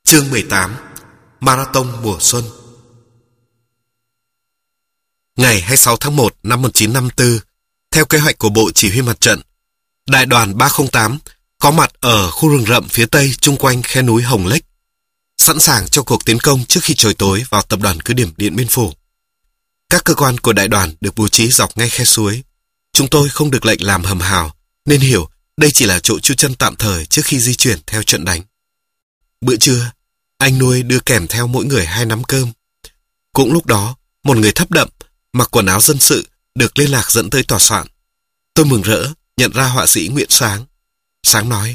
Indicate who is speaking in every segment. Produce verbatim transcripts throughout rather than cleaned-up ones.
Speaker 1: Chương mười tám. Marathon mùa xuân. Ngày hai mươi sáu tháng một năm một nghìn chín trăm năm mươi tư, theo kế hoạch của Bộ Chỉ huy Mặt trận, Đại đoàn ba không tám có mặt ở khu rừng rậm phía tây chung quanh khe núi Hồng Lếch, sẵn sàng cho cuộc tiến công trước khi trời tối vào tập đoàn cứ điểm Điện Biên Phủ. Các cơ quan của đại đoàn được bố trí dọc ngay khe suối. Chúng tôi không được lệnh làm hầm hào, nên hiểu đây chỉ là chỗ trú chân tạm thời trước khi di chuyển theo trận đánh. Bữa trưa, anh nuôi đưa kèm theo mỗi người hai nắm cơm. Cũng lúc đó, một người thấp đậm, mặc quần áo dân sự, được liên lạc dẫn tới tòa soạn. Tôi mừng rỡ, nhận ra họa sĩ Nguyễn Sáng. Sáng nói,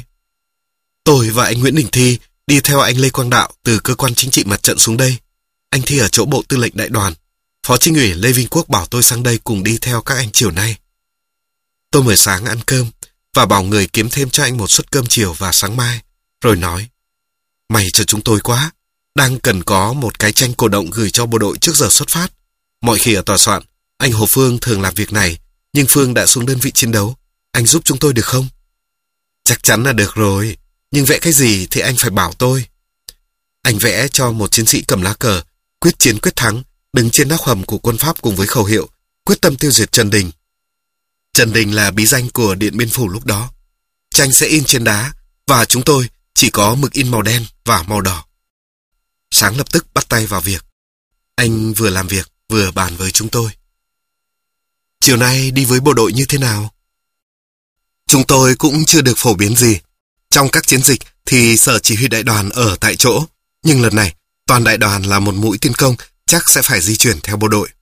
Speaker 1: tôi và anh Nguyễn Đình Thi đi theo anh Lê Quang Đạo từ cơ quan chính trị mặt trận xuống đây. Anh Thi ở chỗ Bộ Tư lệnh Đại đoàn. Phó Chính ủy Lê Vinh Quốc bảo tôi sang đây cùng đi theo các anh chiều nay. Tôi mời Sáng ăn cơm và bảo người kiếm thêm cho anh một suất cơm chiều và sáng mai, rồi nói, may cho chúng tôi quá, đang cần có một cái tranh cổ động gửi cho bộ đội trước giờ xuất phát. Mọi khi ở tòa soạn, anh Hồ Phương thường làm việc này, nhưng Phương đã xuống đơn vị chiến đấu. Anh giúp chúng tôi được không? Chắc chắn là được rồi, nhưng vẽ cái gì thì anh phải bảo tôi. Anh vẽ cho một chiến sĩ cầm lá cờ, quyết chiến quyết thắng, đứng trên nóc hầm của quân Pháp cùng với khẩu hiệu, quyết tâm tiêu diệt Trần Đình. Trần Đình là bí danh của Điện Biên Phủ lúc đó. Tranh sẽ in trên đá, và chúng tôi chỉ có mực in màu đen và màu đỏ. Sáng lập tức bắt tay vào việc. Anh vừa làm việc, vừa bàn với chúng tôi. Chiều nay đi với bộ đội như thế nào? Chúng tôi cũng chưa được phổ biến gì. Trong các chiến dịch thì sở chỉ huy đại đoàn ở tại chỗ, nhưng lần này toàn đại đoàn là một mũi tiến công, chắc sẽ phải di chuyển theo bộ đội.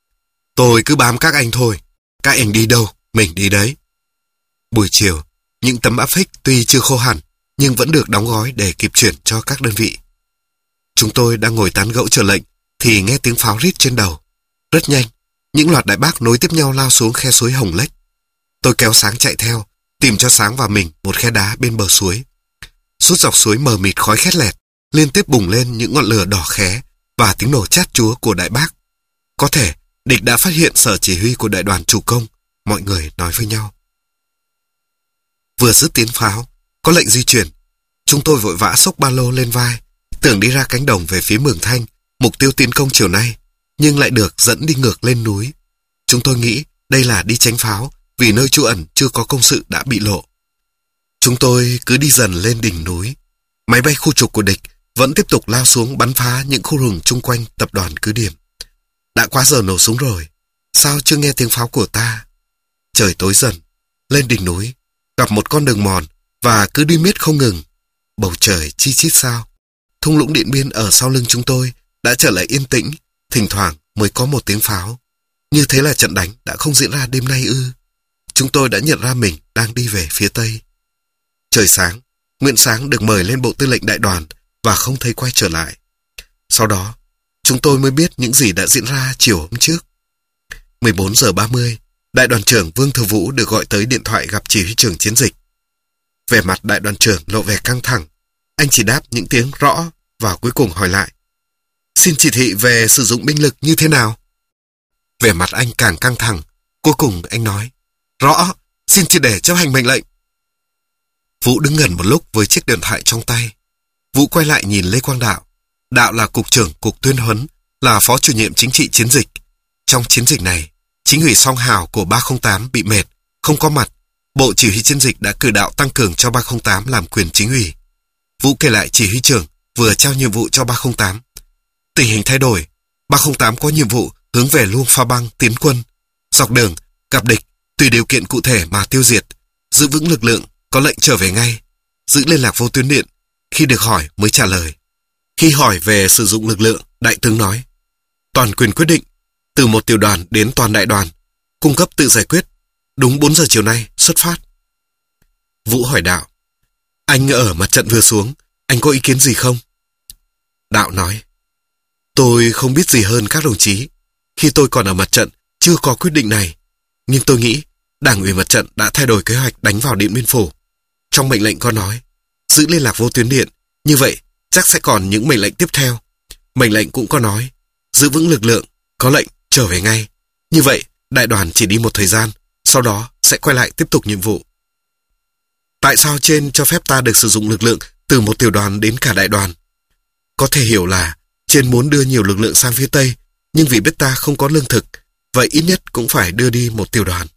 Speaker 1: Tôi cứ bám các anh thôi. Các anh đi đâu, mình đi đấy. Buổi chiều, những tấm áp phích tuy chưa khô hẳn, nhưng vẫn được đóng gói để kịp chuyển cho các đơn vị. Chúng tôi đang ngồi tán gẫu chờ lệnh, thì nghe tiếng pháo rít trên đầu. Rất nhanh, những loạt đại bác nối tiếp nhau lao xuống khe suối Hồng Lếch. Tôi kéo Sáng chạy theo, tìm cho Sáng và mình một khe đá bên bờ suối. Suốt dọc suối mờ mịt khói khét lẹt, liên tiếp bùng lên những ngọn lửa đỏ khé và tiếng nổ chát chúa của đại bác. Có thể địch đã phát hiện sở chỉ huy của đại đoàn chủ công, mọi người nói với nhau. Vừa dứt tiếng pháo, có lệnh di chuyển. Chúng tôi vội vã xốc ba lô lên vai, tưởng đi ra cánh đồng về phía Mường Thanh, mục tiêu tiến công chiều nay, nhưng lại được dẫn đi ngược lên núi. Chúng tôi nghĩ đây là đi tránh pháo, vì nơi trú ẩn chưa có công sự đã bị lộ. Chúng tôi cứ đi dần lên đỉnh núi. Máy bay khu trục của địch vẫn tiếp tục lao xuống bắn phá những khu rừng chung quanh tập đoàn cứ điểm. Đã quá giờ nổ súng rồi, sao chưa nghe tiếng pháo của ta? Trời tối dần, lên đỉnh núi, gặp một con đường mòn và cứ đi miết không ngừng. Bầu trời chi chít sao. Thung lũng Điện Biên ở sau lưng chúng tôi đã trở lại yên tĩnh, thỉnh thoảng mới có một tiếng pháo. Như thế là trận đánh đã không diễn ra đêm nay ư? Chúng tôi đã nhận ra mình đang đi về phía Tây. Trời sáng, Nguyễn Sáng được mời lên Bộ Tư lệnh Đại đoàn và không thấy quay trở lại. Sau đó, chúng tôi mới biết những gì đã diễn ra chiều hôm trước. mười bốn giờ ba mươi, Đại đoàn trưởng Vương Thừa Vũ được gọi tới điện thoại gặp chỉ huy trưởng chiến dịch. Vẻ mặt đại đoàn trưởng lộ vẻ căng thẳng. Anh chỉ đáp những tiếng rõ và cuối cùng hỏi lại. Xin chỉ thị về sử dụng binh lực như thế nào? Vẻ mặt anh càng căng thẳng. Cuối cùng anh nói, rõ, xin chỉ để chấp hành mệnh lệnh. Vũ đứng gần một lúc với chiếc điện thoại trong tay. Vũ quay lại nhìn Lê Quang Đạo. Đạo là cục trưởng cục tuyên huấn, là phó chủ nhiệm chính trị chiến dịch. Trong chiến dịch này, chính ủy Song Hào của ba không tám bị mệt, không có mặt. Bộ chỉ huy chiến dịch đã cử Đạo tăng cường cho ba không tám làm quyền chính ủy. Vũ kể lại chỉ huy trưởng vừa trao nhiệm vụ cho ba không tám. Tình hình thay đổi, ba không tám có nhiệm vụ hướng về Luông Pha Băng tiến quân. Dọc đường, gặp địch, tùy điều kiện cụ thể mà tiêu diệt. Giữ vững lực lượng, có lệnh trở về ngay. Giữ liên lạc vô tuyến điện, khi được hỏi mới trả lời. Khi hỏi về sử dụng lực lượng, đại tướng nói, toàn quyền quyết định, từ một tiểu đoàn đến toàn đại đoàn, cung cấp tự giải quyết, đúng bốn giờ chiều nay, xuất phát. Vũ hỏi Đạo, anh ở mặt trận vừa xuống, anh có ý kiến gì không? Đạo nói, tôi không biết gì hơn các đồng chí. Khi tôi còn ở mặt trận, chưa có quyết định này. Nhưng tôi nghĩ, Đảng ủy mặt trận đã thay đổi kế hoạch đánh vào Điện Biên Phủ. Trong mệnh lệnh có nói, giữ liên lạc vô tuyến điện, như vậy chắc sẽ còn những mệnh lệnh tiếp theo. Mệnh lệnh cũng có nói, giữ vững lực lượng, có lệnh trở về ngay. Như vậy, đại đoàn chỉ đi một thời gian, sau đó sẽ quay lại tiếp tục nhiệm vụ. Tại sao trên cho phép ta được sử dụng lực lượng từ một tiểu đoàn đến cả đại đoàn? Có thể hiểu là trên muốn đưa nhiều lực lượng sang phía Tây, nhưng vì biết ta không có lương thực, vậy ít nhất cũng phải đưa đi một tiểu đoàn.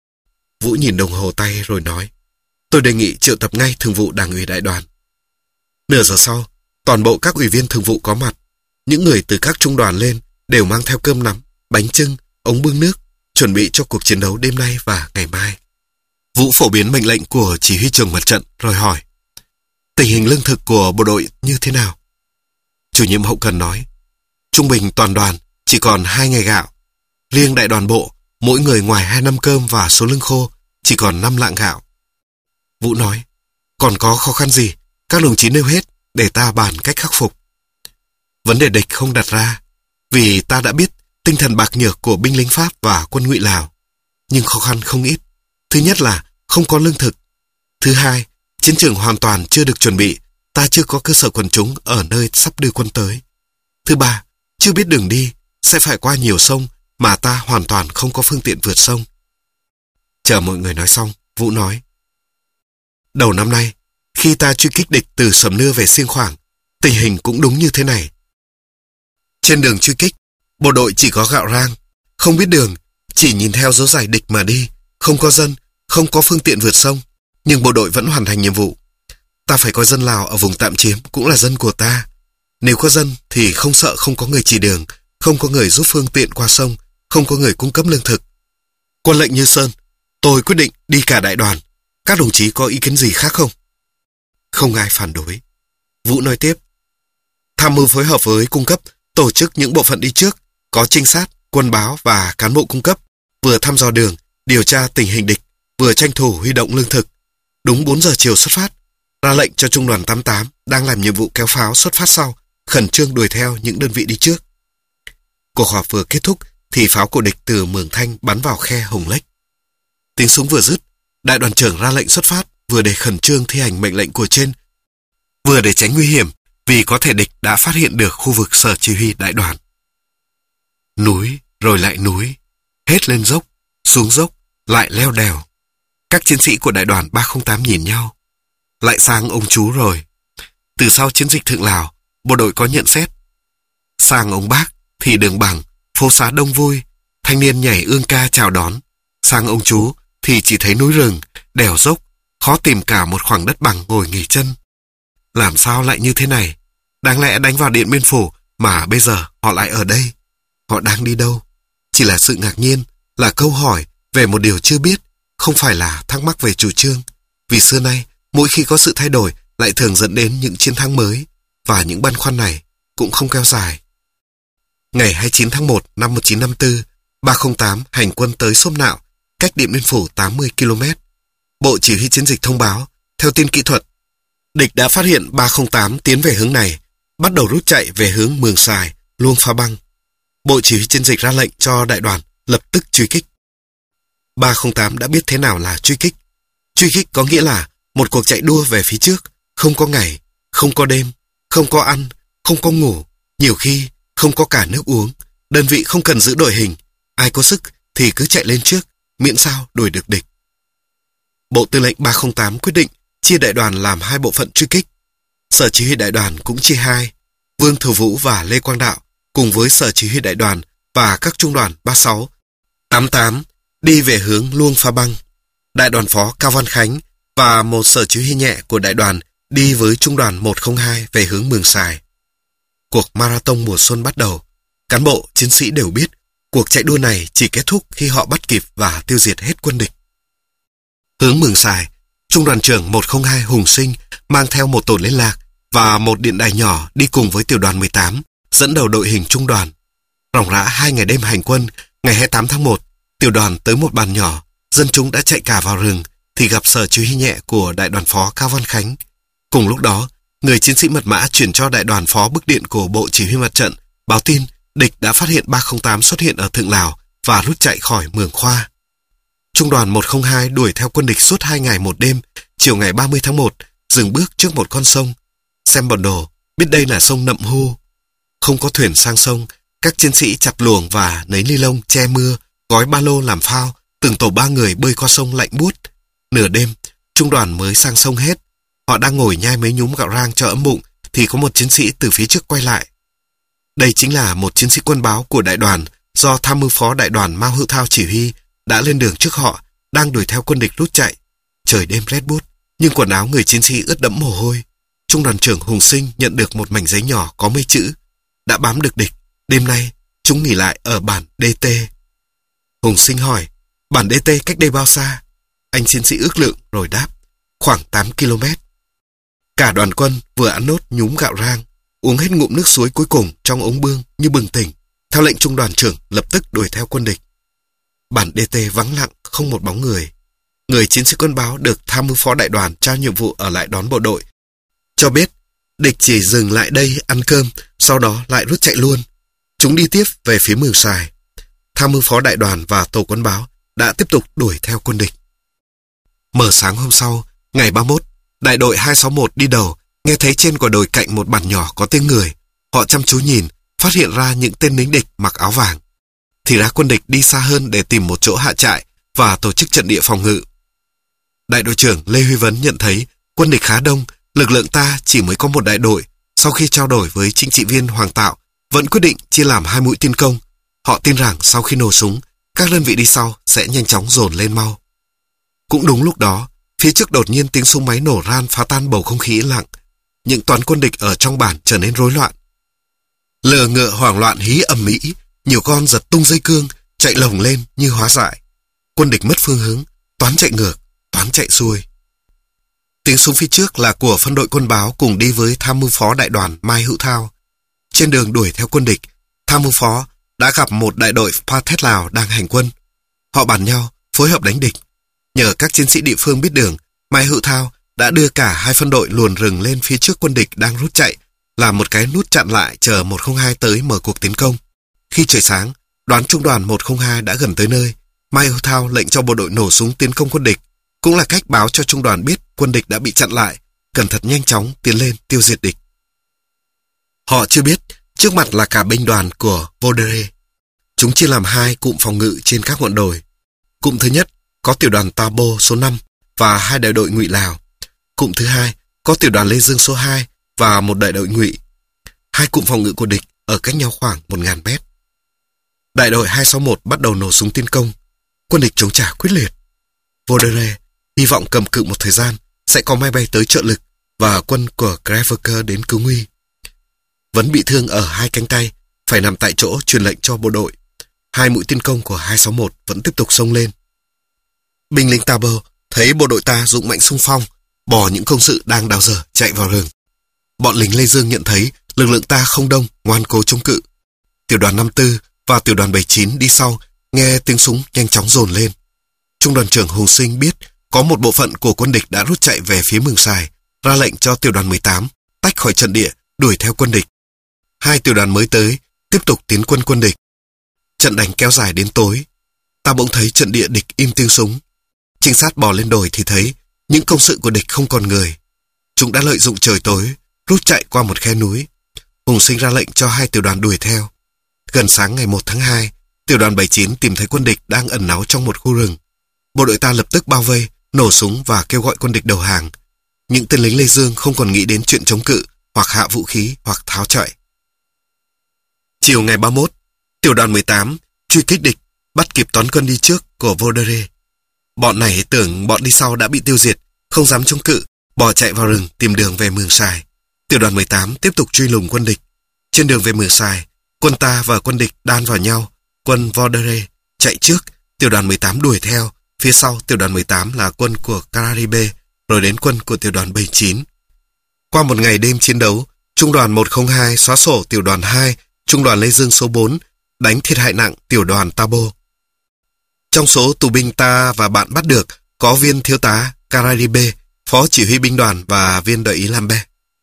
Speaker 1: Vũ nhìn đồng hồ tay rồi nói, tôi đề nghị triệu tập ngay thường vụ đảng ủy đại đoàn. Nửa giờ sau, toàn bộ các ủy viên thường vụ có mặt. Những người từ các trung đoàn lên đều mang theo cơm nắm, bánh chưng, ống bưng nước, chuẩn bị cho cuộc chiến đấu đêm nay và ngày mai. Vũ phổ biến mệnh lệnh của chỉ huy trưởng mặt trận rồi hỏi, tình hình lương thực của bộ đội như thế nào? Chủ nhiệm hậu cần nói, trung bình toàn đoàn chỉ còn hai ngày gạo. Riêng đại đoàn bộ, mỗi người ngoài hai năm cơm và số lương khô, chỉ còn năm lạng gạo. Vũ nói, còn có khó khăn gì, các đồng chí nêu hết để ta bàn cách khắc phục. Vấn đề địch không đặt ra, vì ta đã biết tinh thần bạc nhược của binh lính Pháp và quân Ngụy Lào. Nhưng khó khăn không ít. Thứ nhất là không có lương thực. Thứ hai, chiến trường hoàn toàn chưa được chuẩn bị, ta chưa có cơ sở quần chúng ở nơi sắp đưa quân tới. Thứ ba, chưa biết đường đi, sẽ phải qua nhiều sông mà ta hoàn toàn không có phương tiện vượt sông. Chờ mọi người nói xong, Vũ nói, đầu năm nay, khi ta truy kích địch từ Sầm Nưa về Xiêng Khoảng, tình hình cũng đúng như thế này. Trên đường truy kích, bộ đội chỉ có gạo rang, không biết đường, chỉ nhìn theo dấu giải địch mà đi, không có dân, không có phương tiện vượt sông, nhưng bộ đội vẫn hoàn thành nhiệm vụ. Ta phải coi dân Lào ở vùng tạm chiếm cũng là dân của ta. Nếu có dân thì không sợ không có người chỉ đường, không có người giúp phương tiện qua sông, không có người cung cấp lương thực. Quân lệnh Như Sơn, tôi quyết định đi cả đại đoàn. Các đồng chí có ý kiến gì khác không? Không ai phản đối. Vũ nói tiếp, tham mưu phối hợp với cung cấp, tổ chức những bộ phận đi trước, có trinh sát, quân báo và cán bộ cung cấp, vừa thăm dò đường, điều tra tình hình địch, vừa tranh thủ huy động lương thực. Đúng bốn giờ chiều xuất phát, ra lệnh cho trung đoàn tám mươi tám đang làm nhiệm vụ kéo pháo xuất phát sau, khẩn trương đuổi theo những đơn vị đi trước. Cuộc họp vừa kết thúc thì pháo của địch từ Mường Thanh bắn vào khe Hồng Lách. Tiếng súng vừa dứt, đại đoàn trưởng ra lệnh xuất phát, vừa để khẩn trương thi hành mệnh lệnh của trên, vừa để tránh nguy hiểm vì có thể địch đã phát hiện được khu vực sở chỉ huy đại đoàn. Núi rồi lại núi, hết lên dốc, xuống dốc, lại leo đèo. Các chiến sĩ của đại đoàn ba không tám nhìn nhau. Lại sang ông chú rồi. Từ sau chiến dịch Thượng Lào, bộ đội có nhận xét. Sang ông bác thì đường bằng, phố xá đông vui, thanh niên nhảy ương ca chào đón. Sang ông chú thì chỉ thấy núi rừng, đèo dốc, khó tìm cả một khoảng đất bằng ngồi nghỉ chân. Làm sao lại như thế này? Đáng lẽ đánh vào Điện Biên Phủ mà bây giờ họ lại ở đây. Họ đang đi đâu? Chỉ là sự ngạc nhiên, là câu hỏi về một điều chưa biết, không phải là thắc mắc về chủ trương. Vì xưa nay, mỗi khi có sự thay đổi lại thường dẫn đến những chiến thắng mới, và những băn khoăn này cũng không kéo dài. Ngày hai mươi chín tháng một năm một nghìn chín trăm năm mươi tư, ba không tám hành quân tới Xốm Nạo, cách Điện Biên Phủ tám mươi ki lô mét. Bộ Chỉ huy Chiến dịch thông báo, theo tin kỹ thuật, địch đã phát hiện ba không tám tiến về hướng này, bắt đầu rút chạy về hướng Mường Sài, Luông Pha Băng. Bộ Chỉ huy Chiến dịch ra lệnh cho đại đoàn lập tức truy kích. ba không tám đã biết thế nào là truy kích. Truy kích có nghĩa là một cuộc chạy đua về phía trước, không có ngày, không có đêm, không có ăn, không có ngủ, nhiều khi không có cả nước uống. Đơn vị không cần giữ đội hình, ai có sức thì cứ chạy lên trước, miễn sao đuổi được địch. Bộ Tư lệnh ba không tám quyết định chia đại đoàn làm hai bộ phận truy kích. Sở chỉ huy đại đoàn cũng chia hai, Vương Thừa Vũ và Lê Quang Đạo cùng với sở chỉ huy đại đoàn và các trung đoàn ba mươi sáu, tám mươi tám đi về hướng Luông Pha Băng. Đại đoàn phó Cao Văn Khánh và một sở chỉ huy nhẹ của đại đoàn đi với trung đoàn một không hai về hướng Mường Sài. Cuộc marathon mùa xuân bắt đầu. Cán bộ, chiến sĩ đều biết cuộc chạy đua này chỉ kết thúc khi họ bắt kịp và tiêu diệt hết quân địch. Hướng Mường Sài, trung đoàn trưởng một không hai Hùng Sinh mang theo một tổ liên lạc và một điện đài nhỏ đi cùng với tiểu đoàn mười tám, dẫn đầu đội hình trung đoàn. Ròng rã hai ngày đêm hành quân, ngày hai mươi tám tháng một, tiểu đoàn tới một bàn nhỏ, dân chúng đã chạy cả vào rừng, thì gặp sở chỉ huy nhẹ của đại đoàn phó Cao Văn Khánh. Cùng lúc đó, người chiến sĩ mật mã chuyển cho đại đoàn phó bức điện của Bộ Chỉ huy Mặt trận, báo tin địch đã phát hiện ba không tám xuất hiện ở Thượng Lào và rút chạy khỏi Mường Khoa. Trung đoàn một không hai đuổi theo quân địch suốt hai ngày một đêm, chiều ngày ba mươi tháng một, dừng bước trước một con sông. Xem bản đồ, biết đây là sông Nậm Hu. Không có thuyền sang sông, các chiến sĩ chặt luồng và nấy ni lông che mưa, gói ba lô làm phao, từng tổ ba người bơi qua sông lạnh buốt. Nửa đêm, trung đoàn mới sang sông hết. Họ đang ngồi nhai mấy nhúm gạo rang cho ấm bụng, thì có một chiến sĩ từ phía trước quay lại. Đây chính là một chiến sĩ quân báo của đại đoàn do tham mưu phó đại đoàn Mao Hữu Thao chỉ huy, đã lên đường trước họ, đang đuổi theo quân địch rút chạy. Trời đêm rét buốt, nhưng quần áo người chiến sĩ ướt đẫm mồ hôi. Trung đoàn trưởng Hùng Sinh nhận được một mảnh giấy nhỏ có mấy chữ: đã bám được địch, đêm nay chúng nghỉ lại ở bản đê tê. Hùng Sinh hỏi: bản đê tê cách đây bao xa? Anh chiến sĩ ước lượng rồi đáp: khoảng tám ki lô mét. Cả đoàn quân vừa ăn nốt nhúm gạo rang, uống hết ngụm nước suối cuối cùng trong ống bương như bừng tỉnh, theo lệnh trung đoàn trưởng lập tức đuổi theo quân địch. Bản đê tê vắng lặng, không một bóng người. Người chiến sĩ quân báo được tham mưu phó đại đoàn trao nhiệm vụ ở lại đón bộ đội, cho biết địch chỉ dừng lại đây ăn cơm, sau đó lại rút chạy luôn. Chúng đi tiếp về phía Mường Sài. Tham mưu phó đại đoàn và tổ quân báo đã tiếp tục đuổi theo quân địch. Mở sáng hôm sau, ngày ba mươi mốt, đại đội hai sáu một đi đầu, nghe thấy trên quả đồi cạnh một bản nhỏ có tiếng người. Họ chăm chú nhìn, phát hiện ra những tên lính địch mặc áo vàng. Thì ra quân địch đi xa hơn để tìm một chỗ hạ trại và tổ chức trận địa phòng ngự. Đại đội trưởng Lê Huy Vấn nhận thấy quân địch khá đông, lực lượng ta chỉ mới có một đại đội. Sau khi trao đổi với chính trị viên Hoàng Tạo, vẫn quyết định chia làm hai mũi tiến công. Họ tin rằng sau khi nổ súng, các đơn vị đi sau sẽ nhanh chóng dồn lên mau. Cũng đúng lúc đó, phía trước đột nhiên tiếng súng máy nổ ran phá tan bầu không khí yên lặng. Những toán quân địch ở trong bản trở nên rối loạn. Lừa ngựa hoảng loạn hí ầm ĩ, nhiều con giật tung dây cương, chạy lồng lên như hóa dại. Quân địch mất phương hướng, toán chạy ngược, toán chạy xuôi. Tiếng súng phía trước là của phân đội quân báo cùng đi với tham mưu phó đại đoàn Mai Hữu Thao. Trên đường đuổi theo quân địch, tham mưu phó đã gặp một đại đội Pathet Lào đang hành quân. Họ bàn nhau phối hợp đánh địch. Nhờ các chiến sĩ địa phương biết đường, Mai Hữu Thao đã đưa cả hai phân đội luồn rừng lên phía trước quân địch đang rút chạy, làm một cái nút chặn lại chờ một không hai tới mở cuộc tiến công. Khi trời sáng, đoán trung đoàn một không hai đã gần tới nơi. Mai Hữu Thao lệnh cho bộ đội nổ súng tiến công quân địch, cũng là cách báo cho trung đoàn biết quân địch đã bị chặn lại, cần thật nhanh chóng tiến lên tiêu diệt địch. Họ chưa biết trước mặt là cả binh đoàn của Vodere. Chúng chia làm hai cụm phòng ngự trên các ngọn đồi. Cụm thứ nhất có tiểu đoàn Tabo số năm và hai đại đội Ngụy Lào. Cụm thứ hai có tiểu đoàn Lê Dương số hai và một đại đội Ngụy. Hai cụm phòng ngự của địch ở cách nhau khoảng một nghìn mét. Đại đội hai sáu một bắt đầu nổ súng tiến công. Quân địch chống trả quyết liệt. Vodere hy vọng cầm cự một thời gian sẽ có máy bay tới trợ lực và quân của Greveker đến cứu nguy. Vẫn bị thương ở hai cánh tay, phải nằm tại chỗ truyền lệnh cho bộ đội. Hai mũi tiến công của hai sáu một vẫn tiếp tục xông lên. Binh lính Tabo thấy bộ đội ta dũng mãnh xung phong, bỏ những công sự đang đào dở chạy vào rừng. Bọn lính Lê Dương nhận thấy lực lượng ta không đông, ngoan cố chống cự. Tiểu đoàn năm tư và tiểu đoàn bảy chín đi sau, nghe tiếng súng nhanh chóng dồn lên. Trung đoàn trưởng Hùng Sinh biết có một bộ phận của quân địch đã rút chạy về phía Mường Sài, ra lệnh cho tiểu đoàn mười tám tách khỏi trận địa, đuổi theo quân địch. Hai tiểu đoàn mới tới tiếp tục tiến quân quân địch. Trận đánh kéo dài đến tối. Ta bỗng thấy trận địa địch im tiếng súng. Trinh sát bò lên đồi thì thấy những công sự của địch không còn người. Chúng đã lợi dụng trời tối, rút chạy qua một khe núi. Hùng Sinh ra lệnh cho hai tiểu đoàn đuổi theo. Gần sáng ngày một tháng hai, tiểu đoàn bảy chín tìm thấy quân địch đang ẩn náu trong một khu rừng. Bộ đội ta lập tức bao vây, nổ súng và kêu gọi quân địch đầu hàng. Những tên lính Lê Dương không còn nghĩ đến chuyện chống cự, hoặc hạ vũ khí, hoặc tháo chạy. Chiều ngày ba mươi mốt, tiểu đoàn mười tám truy kích địch, bắt kịp toán quân đi trước của Vodere. Bọn này tưởng bọn đi sau đã bị tiêu diệt, không dám chống cự, bỏ chạy vào rừng tìm đường về Mường Sài. Tiểu đoàn mười tám tiếp tục truy lùng quân địch. Trên đường về Mường Sài, quân ta và quân địch đan vào nhau. Quân Vodere chạy trước, tiểu đoàn mười tám đuổi theo. Phía sau tiểu đoàn mười tám là quân của Cararibe, rồi đến quân của tiểu đoàn bảy chín. Qua một ngày đêm chiến đấu, trung đoàn một không hai xóa sổ tiểu đoàn hai, trung đoàn Lê Dương số bốn, đánh thiệt hại nặng tiểu đoàn Tabo. Trong số tù binh ta và bạn bắt được có viên thiếu tá Cararibe, phó chỉ huy binh đoàn và viên đại úy Lambe.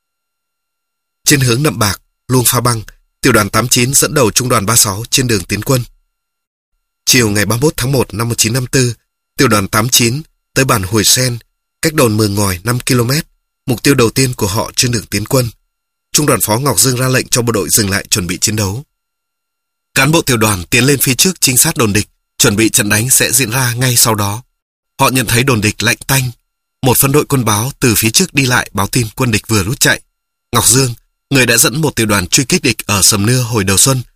Speaker 1: Trên hướng Nậm Bạc, Luông Pha Băng, tiểu đoàn tám chín dẫn đầu trung đoàn ba mươi sáu trên đường tiến quân. Chiều ngày ba mươi mốt tháng một năm một nghìn chín trăm năm mươi tư, tiểu đoàn tám chín tới bản Hồi Sen, cách đồn Mường Ngòi năm ki lô mét, mục tiêu đầu tiên của họ trên đường tiến quân. Trung đoàn phó Ngọc Dương ra lệnh cho bộ đội dừng lại chuẩn bị chiến đấu. Cán bộ tiểu đoàn tiến lên phía trước trinh sát đồn địch, chuẩn bị trận đánh sẽ diễn ra ngay sau đó. Họ nhận thấy đồn địch lạnh tanh. Một phân đội quân báo từ phía trước đi lại báo tin quân địch vừa rút chạy. Ngọc Dương, người đã dẫn một tiểu đoàn truy kích địch ở Sầm Nưa hồi đầu xuân,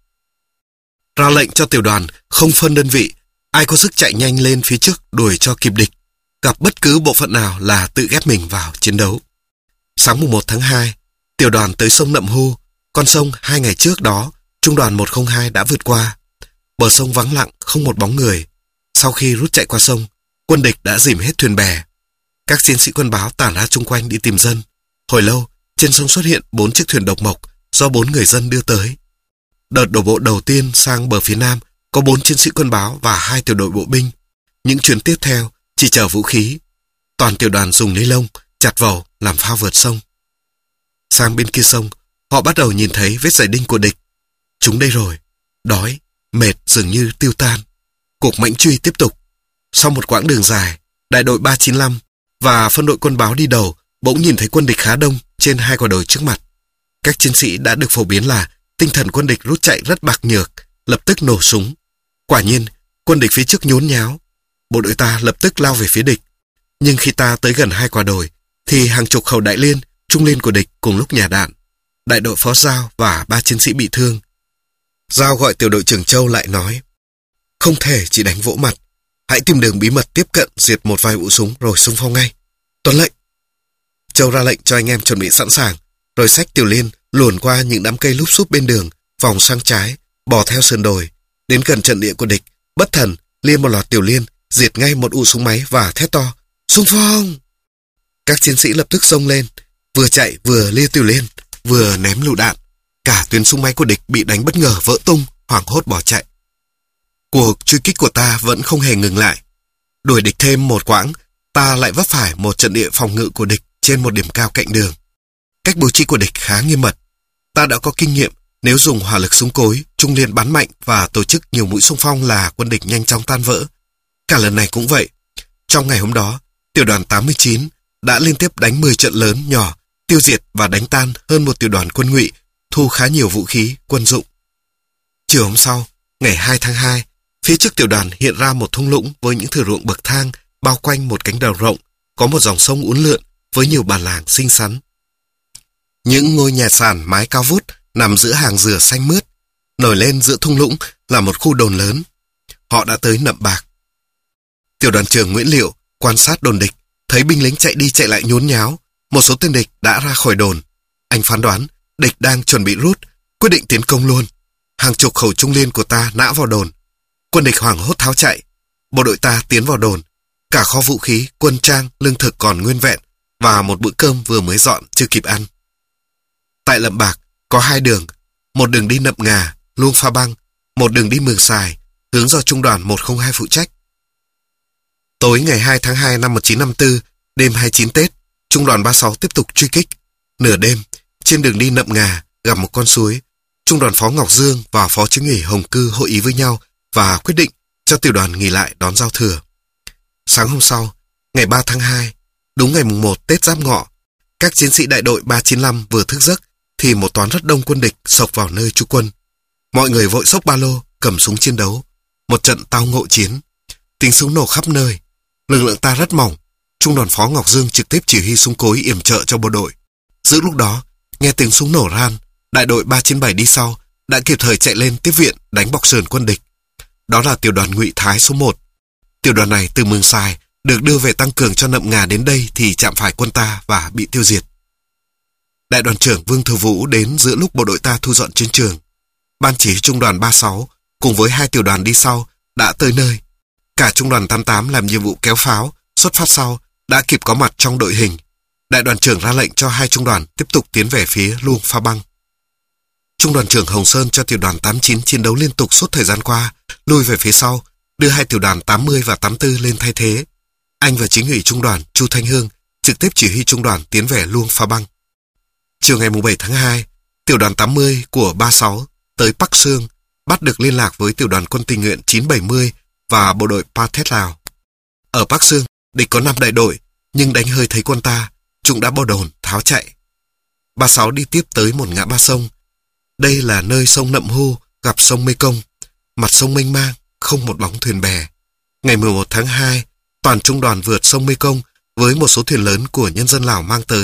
Speaker 1: ra lệnh cho tiểu đoàn không phân đơn vị, ai có sức chạy nhanh lên phía trước đuổi cho kịp địch, gặp bất cứ bộ phận nào là tự ghép mình vào chiến đấu. Sáng mùng một tháng hai, tiểu đoàn tới sông Nậm Hu, con sông hai ngày trước đó trung đoàn một không hai đã vượt qua. Bờ sông vắng lặng, không một bóng người. Sau khi rút chạy qua sông, quân địch đã dìm hết thuyền bè. Các chiến sĩ quân báo tản ra chung quanh đi tìm dân. Hồi lâu, trên sông xuất hiện bốn chiếc thuyền độc mộc do bốn người dân đưa tới. Đợt đổ bộ đầu tiên sang bờ phía nam có bốn chiến sĩ quân báo và hai tiểu đội bộ binh. Những chuyến tiếp theo chỉ chở vũ khí. Toàn tiểu đoàn dùng ni lông chặt vầu làm phao vượt sông. Sang bên kia sông, họ bắt đầu nhìn thấy vết giày đinh của địch. Chúng đây rồi. Đói, mệt dường như tiêu tan. Cuộc mãnh truy tiếp tục. Sau một quãng đường dài, đại đội ba chín lăm và phân đội quân báo đi đầu bỗng nhìn thấy quân địch khá đông trên hai quả đồi trước mặt. Các chiến sĩ đã được phổ biến là tinh thần quân địch rút chạy rất bạc nhược, lập tức nổ súng. Quả nhiên, quân địch phía trước nhốn nháo. Bộ đội ta lập tức lao về phía địch. Nhưng khi ta tới gần hai quả đồi, thì hàng chục khẩu đại liên, trung liên của địch cùng lúc nhả đạn. Đại đội phó Giao và ba chiến sĩ bị thương. Giao gọi tiểu đội trưởng Châu lại nói, không thể chỉ đánh vỗ mặt. Hãy tìm đường bí mật tiếp cận diệt một vài ụ súng rồi xung phong ngay. Tuân lệnh. Châu ra lệnh cho anh em chuẩn bị sẵn sàng, rồi xách tiểu liên luồn qua những đám cây lúp xúp bên đường, vòng sang trái, bò theo sườn đồi, đến gần trận địa của địch, bất thần liên một loạt tiểu liên, diệt ngay một ụ súng máy và thét to, xung phong. Các chiến sĩ lập tức xông lên, vừa chạy vừa lia tiểu liên, vừa ném lựu đạn. Cả tuyến súng máy của địch bị đánh bất ngờ vỡ tung, hoảng hốt bỏ chạy. Cuộc truy kích của ta vẫn không hề ngừng lại. Đuổi địch thêm một quãng, ta lại vấp phải một trận địa phòng ngự của địch trên một điểm cao cạnh đường. Cách bố trí của địch khá nghiêm mật. Ta đã có kinh nghiệm, nếu dùng hỏa lực súng cối, trung liên bắn mạnh và tổ chức nhiều mũi xung phong là quân địch nhanh chóng tan vỡ. Cả lần này cũng vậy. Trong ngày hôm đó, tiểu đoàn tám mươi chín đã liên tiếp đánh mười trận lớn nhỏ, tiêu diệt và đánh tan hơn một tiểu đoàn quân Ngụy, thu khá nhiều vũ khí, quân dụng. Chiều hôm sau, ngày hai tháng hai, phía trước tiểu đoàn hiện ra một thung lũng với những thửa ruộng bậc thang bao quanh một cánh đồng rộng, có một dòng sông uốn lượn với nhiều bản làng xinh xắn. Những ngôi nhà sàn mái cao vút nằm giữa hàng dừa xanh mướt. Nổi lên giữa thung lũng là một khu đồn lớn. Họ đã tới Nậm Bạc. Tiểu đoàn trưởng Nguyễn Liệu quan sát đồn địch, thấy binh lính chạy đi chạy lại nhốn nháo. Một số tên địch đã ra khỏi đồn. Anh phán đoán địch đang chuẩn bị rút, quyết định tiến công luôn. Hàng chục khẩu trung liên của ta nã vào đồn. Quân địch hoảng hốt tháo chạy. Bộ đội ta tiến vào đồn. Cả kho vũ khí, quân trang, lương thực còn nguyên vẹn và một bữa cơm vừa mới dọn chưa kịp ăn. Tại Nậm Bạc có hai đường, một đường đi Nậm Ngà, Luông Pha Băng, một đường đi Mường Sài, hướng do trung đoàn một không hai phụ trách. Tối ngày hai tháng hai năm một nghìn chín trăm năm mươi tư, đêm hai mươi chín Tết, trung đoàn ba mươi sáu tiếp tục truy kích. Nửa đêm, trên đường đi Nậm Ngà gặp một con suối, trung đoàn phó Ngọc Dương và phó chính ủy Hồng Cư hội ý với nhau và quyết định cho tiểu đoàn nghỉ lại đón giao thừa. Sáng hôm sau, ngày ba tháng hai, đúng ngày mùng một Tết Giáp Ngọ, các chiến sĩ đại đội ba chín lăm vừa thức giấc thì một toán rất đông quân địch xộc vào nơi trú quân. Mọi người vội xốc ba lô, cầm súng chiến đấu. Một trận tao ngộ chiến. Tiếng súng nổ khắp nơi. Lực lượng ta rất mỏng. Trung đoàn phó Ngọc Dương trực tiếp chỉ huy súng cối yểm trợ cho bộ đội. Giữa lúc đó, nghe tiếng súng nổ ran, đại đội ba chín bảy đi sau đã kịp thời chạy lên tiếp viện đánh bọc sườn quân địch. Đó là tiểu đoàn Ngụy Thái số một. Tiểu đoàn này từ Mường Sài được đưa về tăng cường cho Nậm Ngà đến đây thì chạm phải quân ta và bị tiêu diệt. Đại đoàn trưởng Vương Thừa Vũ đến giữa lúc bộ đội ta thu dọn chiến trường. Ban chỉ huy trung đoàn ba mươi sáu cùng với hai tiểu đoàn đi sau đã tới nơi. Cả trung đoàn tám mươi tám làm nhiệm vụ kéo pháo, xuất phát sau đã kịp có mặt trong đội hình. Đại đoàn trưởng ra lệnh cho hai trung đoàn tiếp tục tiến về phía Luông Pha Băng. Trung đoàn trưởng Hồng Sơn cho tiểu đoàn tám mươi chín chiến đấu liên tục suốt thời gian qua, lui về phía sau, đưa hai tiểu đoàn tám mươi và tám mươi tư lên thay thế. Anh và chính ủy trung đoàn Chu Thanh Hương trực tiếp chỉ huy trung đoàn tiến về Luông Pha Băng. Chiều ngày bảy tháng hai, tiểu đoàn tám mươi của ba mươi sáu tới Bắc Sương, bắt được liên lạc với tiểu đoàn quân tình nguyện chín bảy mươi và bộ đội Pathet Lào. Ở Bắc Sương, địch có năm đại đội, nhưng đánh hơi thấy quân ta, chúng đã bỏ đồn, tháo chạy. ba mươi sáu đi tiếp tới một ngã ba sông. Đây là nơi sông Nậm Hu gặp sông Mê Công, mặt sông mênh mang, không một bóng thuyền bè. Ngày mười một tháng hai, toàn trung đoàn vượt sông Mê Công với một số thuyền lớn của nhân dân Lào mang tới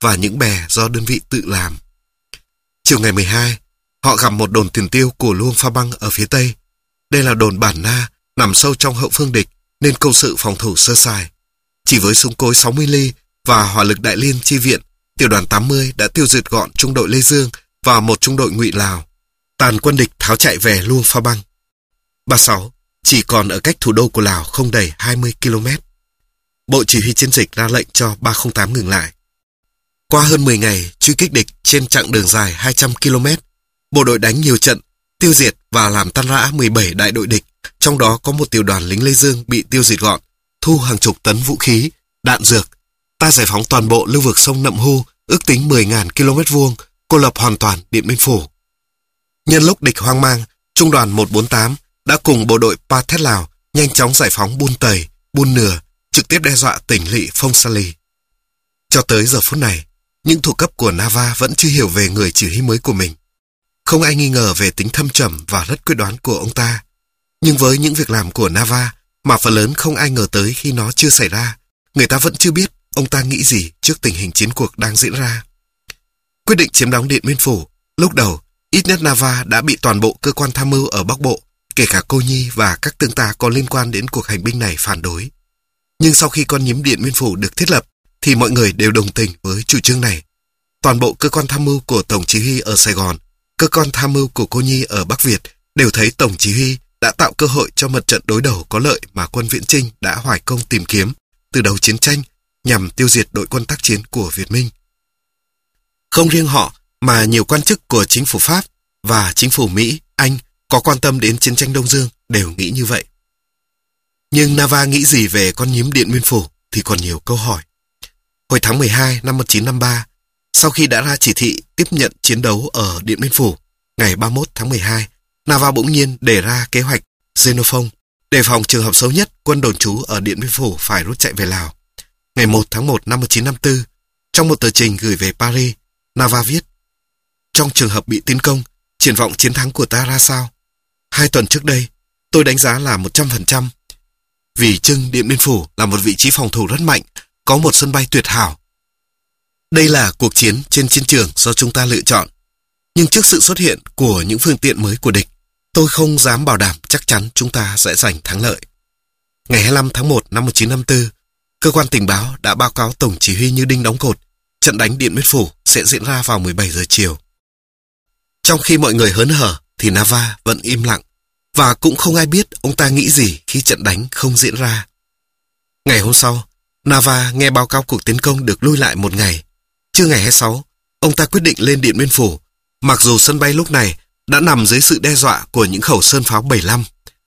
Speaker 1: và những bè do đơn vị tự làm. Chiều ngày mười hai, họ gặp một đồn tiền tiêu của Luông Pha Băng ở phía tây. Đây là đồn Bản Na, nằm sâu trong hậu phương địch nên công sự phòng thủ sơ sài. Chỉ với súng cối sáu mươi ly và hỏa lực đại liên chi viện, tiểu đoàn tám mươi đã tiêu diệt gọn trung đội Lê Dương và một trung đội Ngụy Lào. Tàn quân địch tháo chạy về Luông Pha Băng. ba mươi sáu chỉ còn ở cách thủ đô của Lào không đầy hai mươi ki lô mét. Bộ chỉ huy chiến dịch ra lệnh cho ba không tám ngừng lại. Qua hơn mười ngày truy kích địch trên chặng đường dài hai trăm ki lô mét, bộ đội đánh nhiều trận, tiêu diệt và làm tan rã mười bảy đại đội địch, trong đó có một tiểu đoàn lính Lê Dương bị tiêu diệt gọn, thu hàng chục tấn vũ khí, đạn dược. Ta giải phóng toàn bộ lưu vực sông Nậm Hu, ước tính mười nghìn ki lô mét vuông, cô lập hoàn toàn Điện Biên Phủ. Nhân lúc địch hoang mang, trung đoàn một bốn tám đã cùng bộ đội Pa Thet Lào nhanh chóng giải phóng Buôn Tầy, Buôn Nừa, trực tiếp đe dọa tỉnh lỵ Phong Sa Lì. Cho tới giờ phút này, những thuộc cấp của Nava vẫn chưa hiểu về người chỉ huy mới của mình. Không ai nghi ngờ về tính thâm trầm và rất quyết đoán của ông ta. Nhưng với những việc làm của Nava mà phần lớn không ai ngờ tới khi nó chưa xảy ra, người ta vẫn chưa biết ông ta nghĩ gì trước tình hình chiến cuộc đang diễn ra. Quyết định chiếm đóng Điện Biên Phủ, lúc đầu, ít nhất Nava đã bị toàn bộ cơ quan tham mưu ở Bắc Bộ, kể cả Cô Nhi và các tướng tá có liên quan đến cuộc hành binh này phản đối. Nhưng sau khi con nhím Điện Biên Phủ được thiết lập, thì mọi người đều đồng tình với chủ trương này. Toàn bộ cơ quan tham mưu của Tổng Chỉ huy ở Sài Gòn, cơ quan tham mưu của Cô Nhi ở Bắc Việt đều thấy Tổng Chỉ huy đã tạo cơ hội cho một trận đối đầu có lợi mà quân Viễn Chinh đã hoài công tìm kiếm từ đầu chiến tranh nhằm tiêu diệt đội quân tác chiến của Việt Minh. Không riêng họ mà nhiều quan chức của chính phủ Pháp và chính phủ Mỹ, Anh có quan tâm đến chiến tranh Đông Dương đều nghĩ như vậy. Nhưng Nava nghĩ gì về con nhím Điện Biên Phủ thì còn nhiều câu hỏi. Hồi tháng mười hai năm một nghìn chín trăm năm mươi ba, sau khi đã ra chỉ thị tiếp nhận chiến đấu ở Điện Biên Phủ, ngày ba mươi mốt tháng mười hai, Nava bỗng nhiên đề ra kế hoạch Xenophon, đề phòng trường hợp xấu nhất quân đồn trú ở Điện Biên Phủ phải rút chạy về Lào. Ngày một tháng một năm một nghìn chín trăm năm mươi tư, trong một tờ trình gửi về Paris, Nava viết: trong trường hợp bị tiến công, triển vọng chiến thắng của ta ra sao? Hai tuần trước đây, tôi đánh giá là một trăm phần trăm. Vì chưng Điện Biên Phủ là một vị trí phòng thủ rất mạnh, có một sân bay tuyệt hảo. Đây là cuộc chiến trên chiến trường do chúng ta lựa chọn. Nhưng trước sự xuất hiện của những phương tiện mới của địch, tôi không dám bảo đảm chắc chắn chúng ta sẽ giành thắng lợi. Ngày hai mươi lăm tháng một năm một nghìn chín trăm năm mươi tư, cơ quan tình báo đã báo cáo Tổng Chỉ huy như đinh đóng cột, trận đánh Điện Biên Phủ sẽ diễn ra vào mười bảy giờ chiều. Trong khi mọi người hớn hở thì Nava vẫn im lặng, và cũng không ai biết ông ta nghĩ gì khi trận đánh không diễn ra. Ngày hôm sau, Nava nghe báo cáo cuộc tiến công được lùi lại một ngày. Trưa ngày hai mươi sáu, ông ta quyết định lên Điện Biên Phủ, mặc dù sân bay lúc này đã nằm dưới sự đe dọa của những khẩu sơn pháo bảy mươi lăm.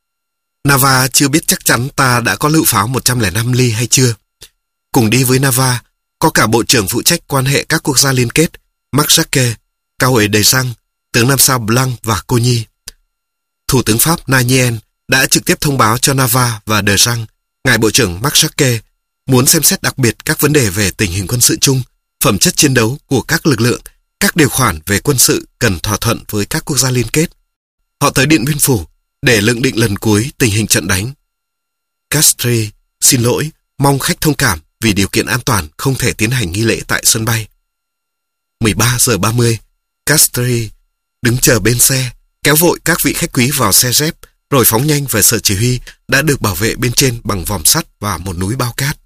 Speaker 1: Nava chưa biết chắc chắn ta đã có lựu pháo một trăm lẻ năm ly hay chưa. Cùng đi với Nava có cả Bộ trưởng phụ trách quan hệ các quốc gia liên kết, Marc Jacquet, Cao ủy Deschamps, tướng Nam Sao Blanc và Cô Nhi. Thủ tướng Pháp Nayien đã trực tiếp thông báo cho Nava và Deschamps, ngài Bộ trưởng Marc Jacquet muốn xem xét đặc biệt các vấn đề về tình hình quân sự chung, phẩm chất chiến đấu của các lực lượng, các điều khoản về quân sự cần thỏa thuận với các quốc gia liên kết. Họ tới Điện Biên Phủ để lượng định lần cuối tình hình trận đánh. Castries xin lỗi, mong khách thông cảm vì điều kiện an toàn không thể tiến hành nghi lễ tại sân bay. mười ba giờ ba mươi, Castries đứng chờ bên xe, kéo vội các vị khách quý vào xe dép, rồi phóng nhanh về sở chỉ huy đã được bảo vệ bên trên bằng vòm sắt và một núi bao cát.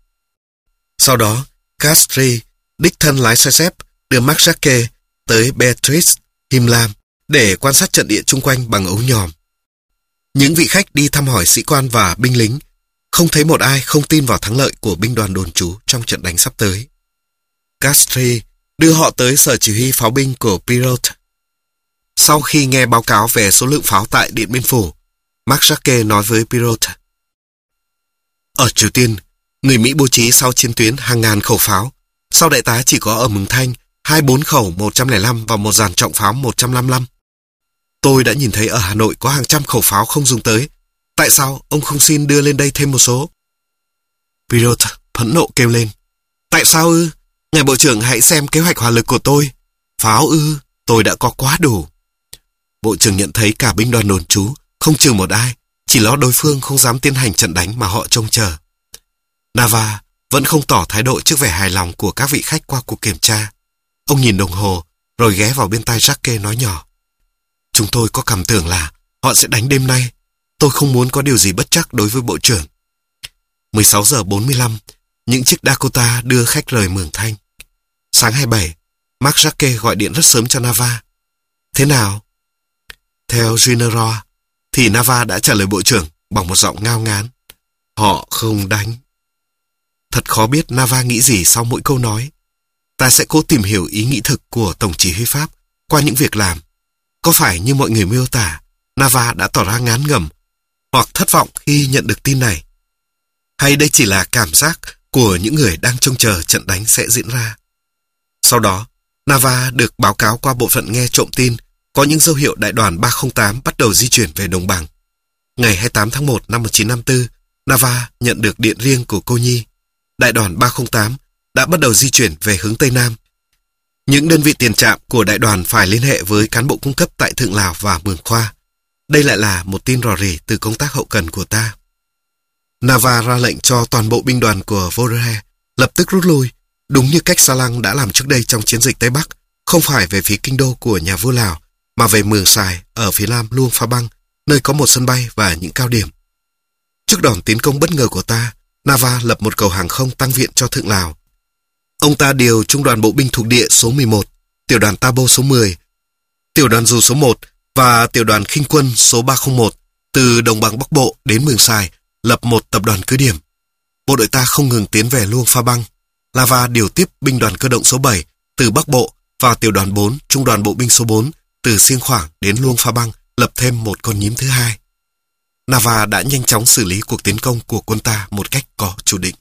Speaker 1: Sau Castries đích thân lái xe dép đưa Marc Jacquet tới Beatrice, Himlam để quan sát trận địa chung quanh bằng ống nhòm. Những vị khách đi thăm hỏi sĩ quan và binh lính, không thấy một ai không tin vào thắng lợi của binh đoàn đồn trú trong trận đánh sắp tới. Castries đưa họ tới sở chỉ huy pháo binh của Pirot. Sau khi nghe báo cáo về số lượng pháo tại Điện Biên Phủ, Marc Jacquet nói với Pirot: ở Triều Tiên, người Mỹ bố trí sau chiến tuyến hàng ngàn khẩu pháo. Sau đại tá chỉ có ở Mường Thanh hai mươi bốn khẩu một trăm lẻ năm và một dàn trọng pháo một trăm năm mươi lăm. Tôi đã nhìn thấy ở Hà Nội có hàng trăm khẩu pháo không dùng tới. Tại sao ông không xin đưa lên đây thêm một số? Pirot phẫn nộ kêu lên: tại sao ư? Ngài Bộ trưởng hãy xem kế hoạch hỏa lực của tôi. Pháo ư? Tôi đã có quá đủ. Bộ trưởng nhận thấy cả binh đoàn đồn trú không trừ một ai, chỉ lo đối phương không dám tiến hành trận đánh mà họ trông chờ. Nava vẫn không tỏ thái độ trước vẻ hài lòng của các vị khách qua cuộc kiểm tra. Ông nhìn đồng hồ, rồi ghé vào bên tai Jacques nói nhỏ. Chúng tôi có cảm tưởng là họ sẽ đánh đêm nay. Tôi không muốn có điều gì bất trắc đối với bộ trưởng. mười sáu giờ bốn mươi lăm, những chiếc Dakota đưa khách rời Mường Thanh. Sáng hai mươi bảy, Marc Jacques gọi điện rất sớm cho Nava. Thế nào? Theo General, thì Nava đã trả lời bộ trưởng bằng một giọng ngao ngán. Họ không đánh. Thật khó biết Nava nghĩ gì sau mỗi câu nói. Ta sẽ cố tìm hiểu ý nghĩ thực của Tổng chỉ huy Pháp qua những việc làm. Có phải như mọi người miêu tả, Nava đã tỏ ra ngán ngẩm hoặc thất vọng khi nhận được tin này? Hay đây chỉ là cảm giác của những người đang trông chờ trận đánh sẽ diễn ra? Sau đó, Nava được báo cáo qua bộ phận nghe trộm tin có những dấu hiệu đại đoàn ba không tám bắt đầu di chuyển về đồng bằng. Ngày hai mươi tám tháng một năm một nghìn chín trăm năm mươi tư, Nava nhận được điện riêng của cô Nhi. Đại đoàn ba không tám đã bắt đầu di chuyển về hướng Tây Nam. Những đơn vị tiền trạm của đại đoàn phải liên hệ với cán bộ cung cấp tại Thượng Lào và Mường Khoa. Đây lại là một tin rò rỉ từ công tác hậu cần của ta. Nava ra lệnh cho toàn bộ binh đoàn của Vorhe lập tức rút lui, đúng như cách Sa Lăng đã làm trước đây trong chiến dịch Tây Bắc, không phải về phía kinh đô của nhà vua Lào, mà về Mường Sài ở phía nam Luông Pha Băng, nơi có một sân bay và những cao điểm. Trước đòn tiến công bất ngờ của ta, Nava lập một cầu hàng không tăng viện cho Thượng Lào. Ông ta điều trung đoàn bộ binh thuộc địa số mười một, tiểu đoàn Tabo số mười, tiểu đoàn dù số một và tiểu đoàn khinh quân số ba không một từ đồng bằng Bắc Bộ đến Mường Sài, lập một tập đoàn cứ điểm. Bộ đội ta không ngừng tiến về Luông Pha Băng. Nava điều tiếp binh đoàn cơ động số bảy từ Bắc Bộ và tiểu đoàn bốn, trung đoàn bộ binh số bốn từ Xiêng Khoảng đến Luông Pha Băng, lập thêm một con nhím thứ hai. Nava đã nhanh chóng xử lý cuộc tiến công của quân ta một cách có chủ định.